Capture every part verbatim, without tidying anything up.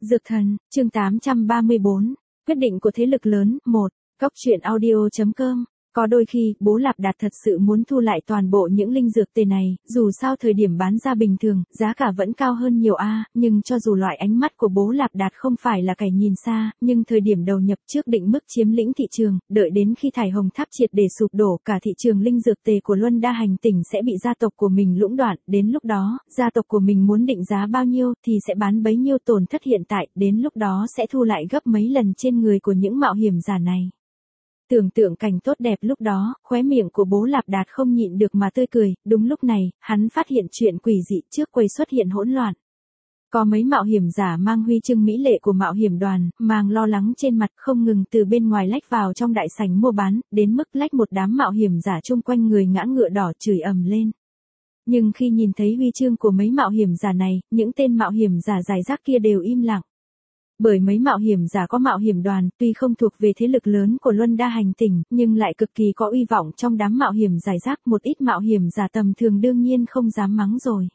Dược thần, chương tám trăm ba mươi bốn, quyết định của thế lực lớn, một, Cóc truyện audio.com. Có đôi khi, bố Lạp Đạt thật sự muốn thu lại toàn bộ những linh dược tề này, dù sao thời điểm bán ra bình thường, giá cả vẫn cao hơn nhiều a, nhưng cho dù loại ánh mắt của bố Lạp Đạt không phải là kẻ nhìn xa, nhưng thời điểm đầu nhập trước định mức chiếm lĩnh thị trường, đợi đến khi Thải Hồng Tháp triệt để sụp đổ, cả thị trường linh dược tề của Luân Đa Hành tỉnh sẽ bị gia tộc của mình lũng đoạn, đến lúc đó, gia tộc của mình muốn định giá bao nhiêu thì sẽ bán bấy nhiêu, tổn thất hiện tại, đến lúc đó sẽ thu lại gấp mấy lần trên người của những mạo hiểm giả này. Tưởng tượng cảnh tốt đẹp lúc đó, khóe miệng của bố Lạp Đạt không nhịn được mà tươi cười, đúng lúc này, hắn phát hiện chuyện quỷ dị trước quầy xuất hiện hỗn loạn. Có mấy mạo hiểm giả mang huy chương mỹ lệ của mạo hiểm đoàn, mang lo lắng trên mặt không ngừng từ bên ngoài lách vào trong đại sảnh mua bán, đến mức lách một đám mạo hiểm giả chung quanh người ngã ngựa đỏ chửi ầm lên. Nhưng khi nhìn thấy huy chương của mấy mạo hiểm giả này, những tên mạo hiểm giả rải rác kia đều im lặng. Bởi mấy mạo hiểm giả có mạo hiểm đoàn, tuy không thuộc về thế lực lớn của Luân Đa Hành tỉnh, nhưng lại cực kỳ có uy vọng trong đám mạo hiểm rải rác, một ít mạo hiểm giả tầm thường đương nhiên không dám mắng rồi.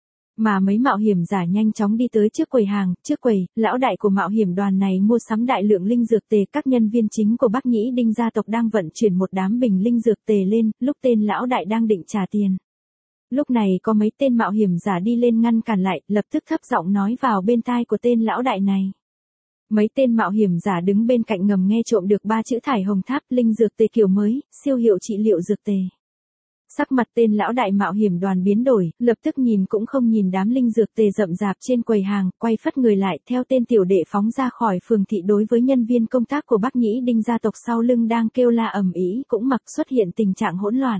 Mà mấy mạo hiểm giả nhanh chóng đi tới trước quầy hàng, trước quầy, lão đại của mạo hiểm đoàn này mua sắm đại lượng linh dược tề, các nhân viên chính của Bắc Nhĩ Đinh gia tộc đang vận chuyển một đám bình linh dược tề lên, lúc tên lão đại đang định trả tiền. Lúc này có mấy tên mạo hiểm giả đi lên ngăn cản lại, lập tức thấp giọng nói vào bên tai của tên lão đại này. Mấy tên mạo hiểm giả đứng bên cạnh ngầm nghe trộm được ba chữ Thải Hồng Tháp, linh dược tề kiểu mới, siêu hiệu trị liệu dược tề. Sắc mặt tên lão đại mạo hiểm đoàn biến đổi, lập tức nhìn cũng không nhìn đám linh dược tề rậm rạp trên quầy hàng, quay phất người lại theo tên tiểu đệ phóng ra khỏi phường thị. Đối với nhân viên công tác của Bắc Nhĩ Đinh gia tộc sau lưng đang kêu la ầm ĩ cũng mặc xuất hiện tình trạng hỗn loạn.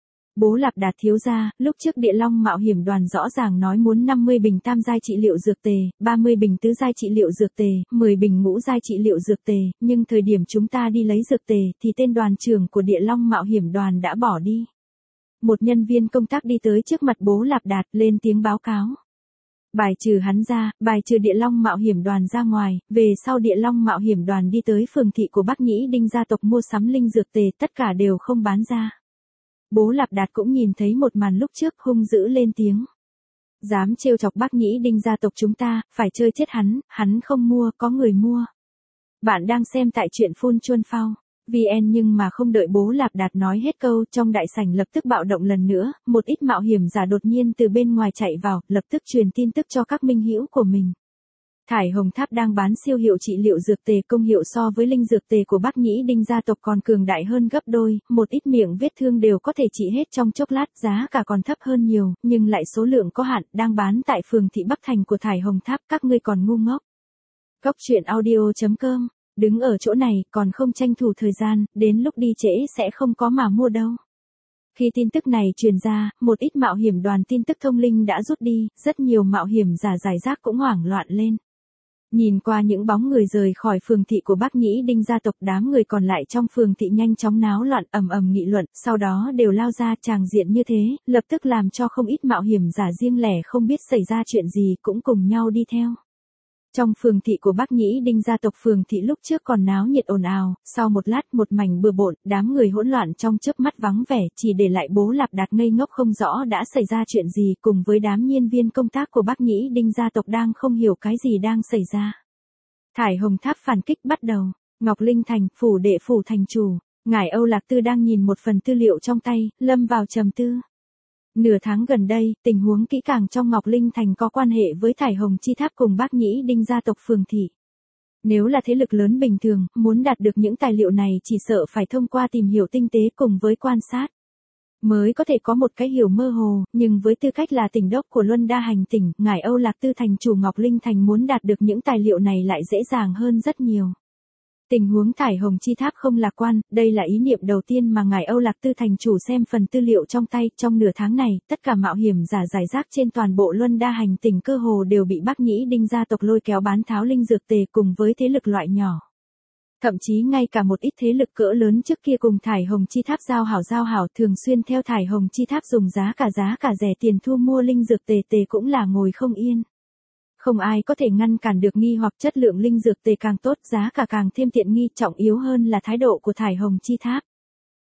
Bố Lạp Đạt thiếu gia, lúc trước Địa Long mạo hiểm đoàn rõ ràng nói muốn năm mươi bình tam giai trị liệu dược tề, ba mươi bình tứ giai trị liệu dược tề, mười bình ngũ giai trị liệu dược tề, nhưng thời điểm chúng ta đi lấy dược tề thì tên đoàn trưởng của Địa Long mạo hiểm đoàn đã bỏ đi. Một nhân viên công tác đi tới trước mặt bố Lạp Đạt lên tiếng báo cáo. Bài trừ hắn ra, bài trừ Địa Long mạo hiểm đoàn ra ngoài, về sau Địa Long mạo hiểm đoàn đi tới phường thị của Bắc Nhĩ Đinh gia tộc mua sắm linh dược tề, tất cả đều không bán ra. Bố Lạp Đạt cũng nhìn thấy một màn lúc trước, hung dữ lên tiếng. Dám trêu chọc Bắc Nhĩ Đinh gia tộc chúng ta, phải chơi chết hắn, hắn không mua, có người mua. Bạn đang xem tại truyện Phun Chuân Phao vê en, nhưng mà không đợi bố Lạp Đạt nói hết câu, trong đại sảnh lập tức bạo động lần nữa, một ít mạo hiểm giả đột nhiên từ bên ngoài chạy vào, lập tức truyền tin tức cho các minh hữu của mình. Thải Hồng Tháp đang bán siêu hiệu trị liệu dược tề, công hiệu so với linh dược tề của Bắc Nhĩ Đinh gia tộc còn cường đại hơn gấp đôi, một ít miệng vết thương đều có thể trị hết trong chốc lát, giá cả còn thấp hơn nhiều, nhưng lại số lượng có hạn, đang bán tại phường thị Bắc Thành của Thải Hồng Tháp, các ngươi còn ngu ngốc. Cóc truyện audio.com, đứng ở chỗ này, còn không tranh thủ thời gian, đến lúc đi trễ sẽ không có mà mua đâu. Khi tin tức này truyền ra, một ít mạo hiểm đoàn tin tức thông linh đã rút đi, rất nhiều mạo hiểm giả rải rác cũng hoảng loạn lên. Nhìn qua những bóng người rời khỏi phường thị của Bắc Nhĩ Đinh gia tộc, đám người còn lại trong phường thị nhanh chóng náo loạn ầm ầm nghị luận, sau đó đều lao ra. Tràng diện như thế, lập tức làm cho không ít mạo hiểm giả riêng lẻ không biết xảy ra chuyện gì cũng cùng nhau đi theo. Trong phường thị của Bắc Nhĩ Đinh gia tộc, phường thị lúc trước còn náo nhiệt ồn ào, sau một lát một mảnh bừa bộn, đám người hỗn loạn trong chớp mắt vắng vẻ, chỉ để lại bố Lạp Đạt ngây ngốc không rõ đã xảy ra chuyện gì, cùng với đám nhân viên công tác của Bắc Nhĩ Đinh gia tộc đang không hiểu cái gì đang xảy ra. Thải Hồng Tháp phản kích bắt đầu. Ngọc Linh Thành, phủ đệ phủ thành chủ, ngài Âu Lạc Tư đang nhìn một phần tư liệu trong tay, lâm vào trầm tư. Nửa tháng gần đây, tình huống kỹ càng trong Ngọc Linh Thành có quan hệ với Thải Hồng Chi Tháp cùng Bắc Nhĩ Đinh gia tộc phường thị. Nếu là thế lực lớn bình thường, muốn đạt được những tài liệu này chỉ sợ phải thông qua tìm hiểu tinh tế cùng với quan sát, mới có thể có một cái hiểu mơ hồ, nhưng với tư cách là tỉnh đốc của Luân Đa Hành tỉnh, ngài Âu Lạc Tư thành chủ Ngọc Linh Thành muốn đạt được những tài liệu này lại dễ dàng hơn rất nhiều. Tình huống Thải Hồng Chi Tháp không lạc quan, đây là ý niệm đầu tiên mà ngài Âu Lạc Tư thành chủ xem phần tư liệu trong tay. Trong nửa tháng này, tất cả mạo hiểm giả rải rác trên toàn bộ Luân Đa Hành tỉnh cơ hồ đều bị Bắc Nhĩ Đinh gia tộc lôi kéo bán tháo linh dược tề cùng với thế lực loại nhỏ. Thậm chí ngay cả một ít thế lực cỡ lớn trước kia cùng Thải Hồng Chi Tháp giao hảo giao hảo thường xuyên theo Thải Hồng Chi Tháp dùng giá cả giá cả rẻ tiền thu mua linh dược tề tề cũng là ngồi không yên. Không ai có thể ngăn cản được nghi hoặc chất lượng linh dược tề càng tốt, giá cả càng thêm tiện nghi, trọng yếu hơn là thái độ của Thải Hồng Chi Tháp.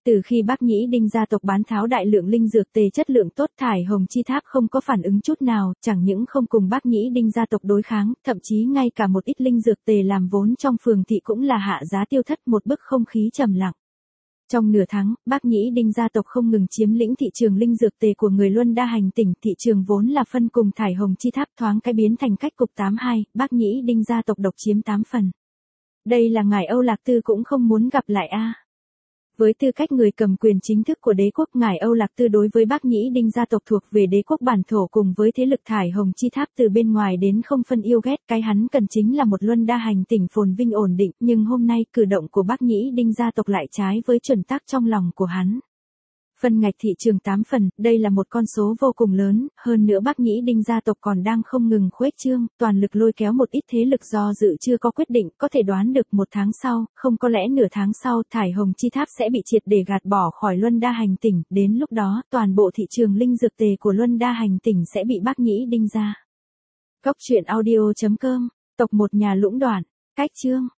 Từ khi Bác Nhĩ Đinh gia tộc bán tháo đại lượng linh dược tề chất lượng tốt, Thải Hồng Chi Tháp không có phản ứng chút nào, chẳng những không cùng Bác Nhĩ Đinh gia tộc đối kháng, thậm chí ngay cả một ít linh dược tề làm vốn trong phường thị cũng là hạ giá tiêu thất, một bức không khí trầm lặng. Trong nửa tháng, Bác Nhĩ Đinh gia tộc không ngừng chiếm lĩnh thị trường linh dược tề của người Luân Đa Hành tỉnh, thị trường vốn là phân cùng Thải Hồng Chi Tháp thoáng cái biến thành cách cục tám hai, Bác Nhĩ Đinh gia tộc độc chiếm tám phần. Đây là ngài Âu Lạc Tư cũng không muốn gặp lại a. Với tư cách người cầm quyền chính thức của đế quốc, ngài Âu Lạc Tư đối với Bác Nhĩ Đinh gia tộc thuộc về đế quốc bản thổ cùng với thế lực Thải Hồng Chi Tháp từ bên ngoài đến không phân yêu ghét, cái hắn cần chính là một Luân Đa Hành tỉnh phồn vinh ổn định, nhưng hôm nay cử động của Bác Nhĩ Đinh gia tộc lại trái với chuẩn tắc trong lòng của hắn. Phân ngạch thị trường tám phần, đây là một con số vô cùng lớn, hơn nữa Bác Nhĩ Đinh gia tộc còn đang không ngừng khuếch trương, toàn lực lôi kéo một ít thế lực do dự chưa có quyết định, có thể đoán được một tháng sau, không có lẽ nửa tháng sau, Thải Hồng Chi Tháp sẽ bị triệt để gạt bỏ khỏi Luân Đa Hành tỉnh, đến lúc đó, toàn bộ thị trường linh dược tề của Luân Đa Hành tỉnh sẽ bị Bác Nhĩ Đinh gia. Góc truyện audio chấm com, tộc một nhà lũng đoạn, cách chương.